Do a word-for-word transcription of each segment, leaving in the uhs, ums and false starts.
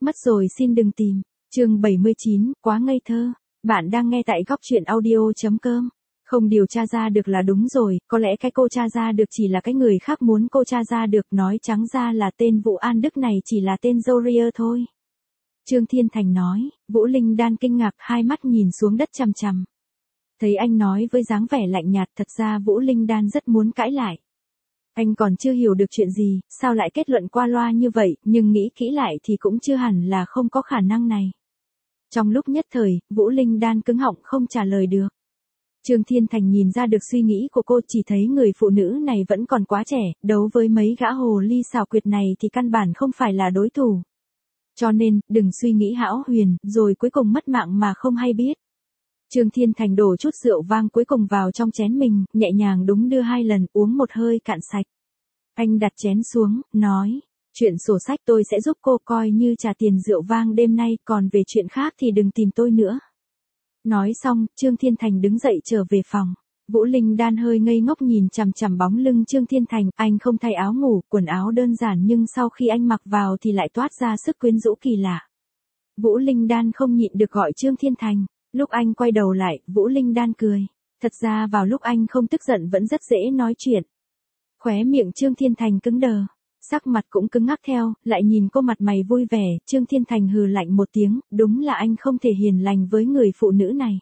Mất rồi xin đừng tìm. Chương bảy mươi chín, quá ngây thơ. Bạn đang nghe tại góc truyện audio.com. Không điều tra ra được là đúng rồi, có lẽ cái cô tra ra được chỉ là cái người khác muốn cô tra ra được, nói trắng ra là tên Vũ An Đức này chỉ là tên Joria thôi. Trương Thiên Thành nói. Vũ Linh Đan kinh ngạc, hai mắt nhìn xuống đất chằm chằm. Thấy anh nói với dáng vẻ lạnh nhạt, thật ra Vũ Linh Đan rất muốn cãi lại. Anh còn chưa hiểu được chuyện gì, sao lại kết luận qua loa như vậy, nhưng nghĩ kỹ lại thì cũng chưa hẳn là không có khả năng này. Trong lúc nhất thời, Vũ Linh Đan cứng họng không trả lời được. Trương Thiên Thành nhìn ra được suy nghĩ của cô, chỉ thấy người phụ nữ này vẫn còn quá trẻ, đấu với mấy gã hồ ly xảo quyệt này thì căn bản không phải là đối thủ. Cho nên, đừng suy nghĩ hão huyền, rồi cuối cùng mất mạng mà không hay biết. Trương Thiên Thành đổ chút rượu vang cuối cùng vào trong chén mình, nhẹ nhàng đúng đưa hai lần, uống một hơi cạn sạch. Anh đặt chén xuống, nói, chuyện sổ sách tôi sẽ giúp cô coi như trả tiền rượu vang đêm nay, còn về chuyện khác thì đừng tìm tôi nữa. Nói xong, Trương Thiên Thành đứng dậy trở về phòng. Vũ Linh Đan hơi ngây ngốc nhìn chằm chằm bóng lưng Trương Thiên Thành, anh không thay áo ngủ, quần áo đơn giản nhưng sau khi anh mặc vào thì lại toát ra sức quyến rũ kỳ lạ. Vũ Linh Đan không nhịn được gọi Trương Thiên Thành. Lúc anh quay đầu lại, Vũ Linh Đan cười. Thật ra vào lúc anh không tức giận vẫn rất dễ nói chuyện. Khóe miệng Trương Thiên Thành cứng đờ, sắc mặt cũng cứng ngắc theo, lại nhìn cô mặt mày vui vẻ, Trương Thiên Thành hừ lạnh một tiếng, đúng là anh không thể hiền lành với người phụ nữ này.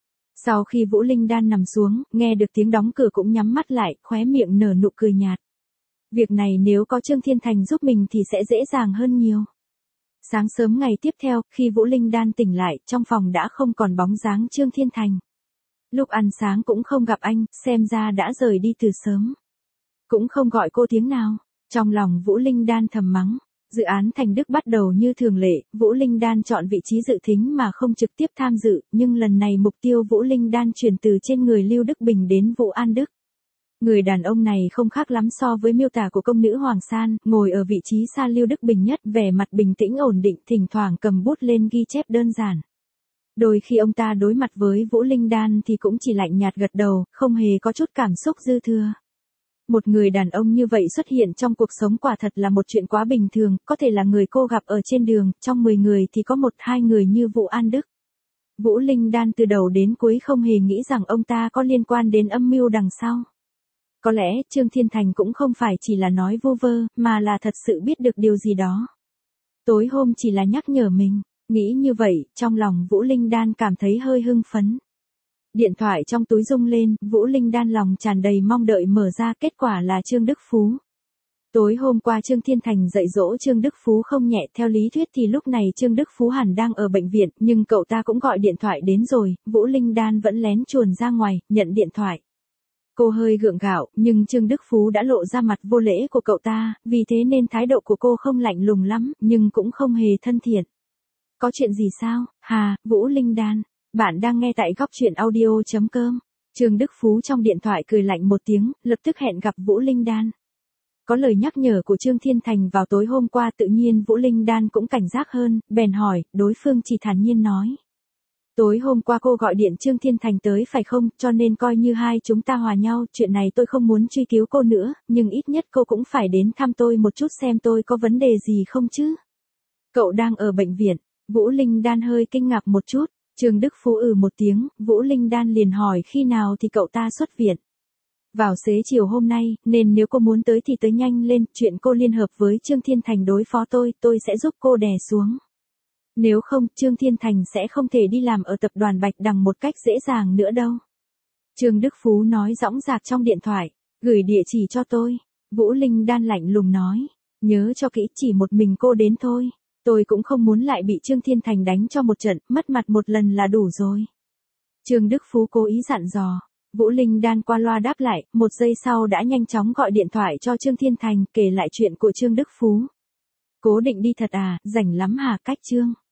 Sau khi Vũ Linh Đan nằm xuống, nghe được tiếng đóng cửa cũng nhắm mắt lại, khóe miệng nở nụ cười nhạt. Việc này nếu có Trương Thiên Thành giúp mình thì sẽ dễ dàng hơn nhiều. Sáng sớm ngày tiếp theo, khi Vũ Linh Đan tỉnh lại, trong phòng đã không còn bóng dáng Trương Thiên Thành. Lúc ăn sáng cũng không gặp anh, xem ra đã rời đi từ sớm. Cũng không gọi cô tiếng nào. Trong lòng Vũ Linh Đan thầm mắng. Dự án Thành Đức bắt đầu như thường lệ, Vũ Linh Đan chọn vị trí dự thính mà không trực tiếp tham dự, nhưng lần này mục tiêu Vũ Linh Đan chuyển từ trên người Lưu Đức Bình đến Vũ An Đức. Người đàn ông này không khác lắm so với miêu tả của công nữ Hoàng San, ngồi ở vị trí xa Lưu Đức Bình nhất, vẻ mặt bình tĩnh ổn định, thỉnh thoảng cầm bút lên ghi chép đơn giản. Đôi khi ông ta đối mặt với Vũ Linh Đan thì cũng chỉ lạnh nhạt gật đầu, không hề có chút cảm xúc dư thừa. Một người đàn ông như vậy xuất hiện trong cuộc sống quả thật là một chuyện quá bình thường, có thể là người cô gặp ở trên đường, trong mười người thì có một hai người như Vũ An Đức. Vũ Linh Đan từ đầu đến cuối không hề nghĩ rằng ông ta có liên quan đến âm mưu đằng sau. Có lẽ Trương Thiên Thành cũng không phải chỉ là nói vu vơ, mà là thật sự biết được điều gì đó. Tối hôm chỉ là nhắc nhở mình, nghĩ như vậy, trong lòng Vũ Linh Đan cảm thấy hơi hưng phấn. Điện thoại trong túi rung lên, Vũ Linh Đan lòng tràn đầy mong đợi mở ra, kết quả là Trương Đức Phú. Tối hôm qua Trương Thiên Thành dạy dỗ Trương Đức Phú không nhẹ, theo lý thuyết thì lúc này Trương Đức Phú hẳn đang ở bệnh viện, nhưng cậu ta cũng gọi điện thoại đến rồi, Vũ Linh Đan vẫn lén chuồn ra ngoài, nhận điện thoại. Cô hơi gượng gạo, nhưng Trương Đức Phú đã lộ ra mặt vô lễ của cậu ta, vì thế nên thái độ của cô không lạnh lùng lắm, nhưng cũng không hề thân thiện. Có chuyện gì sao? Hà, Vũ Linh Đan. Bạn đang nghe tại góc truyện audio.com. Trương Đức Phú trong điện thoại cười lạnh một tiếng, lập tức hẹn gặp Vũ Linh Đan. Có lời nhắc nhở của Trương Thiên Thành vào tối hôm qua, tự nhiên Vũ Linh Đan cũng cảnh giác hơn, bèn hỏi, đối phương chỉ thản nhiên nói. Tối hôm qua cô gọi điện Trương Thiên Thành tới phải không, cho nên coi như hai chúng ta hòa nhau, chuyện này tôi không muốn truy cứu cô nữa, nhưng ít nhất cô cũng phải đến thăm tôi một chút xem tôi có vấn đề gì không chứ. Cậu đang ở bệnh viện. Vũ Linh Đan hơi kinh ngạc một chút. Trương Đức Phú ừ một tiếng, Vũ Linh Đan liền hỏi khi nào thì cậu ta xuất viện. Vào xế chiều hôm nay, nên nếu cô muốn tới thì tới nhanh lên, chuyện cô liên hợp với Trương Thiên Thành đối phó tôi, tôi sẽ giúp cô đè xuống. Nếu không, Trương Thiên Thành sẽ không thể đi làm ở tập đoàn Bạch Đằng một cách dễ dàng nữa đâu. Trương Đức Phú nói dõng dạc trong điện thoại, gửi địa chỉ cho tôi. Vũ Linh Đan lạnh lùng nói, nhớ cho kỹ, chỉ một mình cô đến thôi. Tôi cũng không muốn lại bị Trương Thiên Thành đánh cho một trận, mất mặt một lần là đủ rồi. Trương Đức Phú cố ý dặn dò. Vũ Linh Đan qua loa đáp lại, một giây sau đã nhanh chóng gọi điện thoại cho Trương Thiên Thành, kể lại chuyện của Trương Đức Phú. Cố định đi thật à, rảnh lắm hả, cách Trương.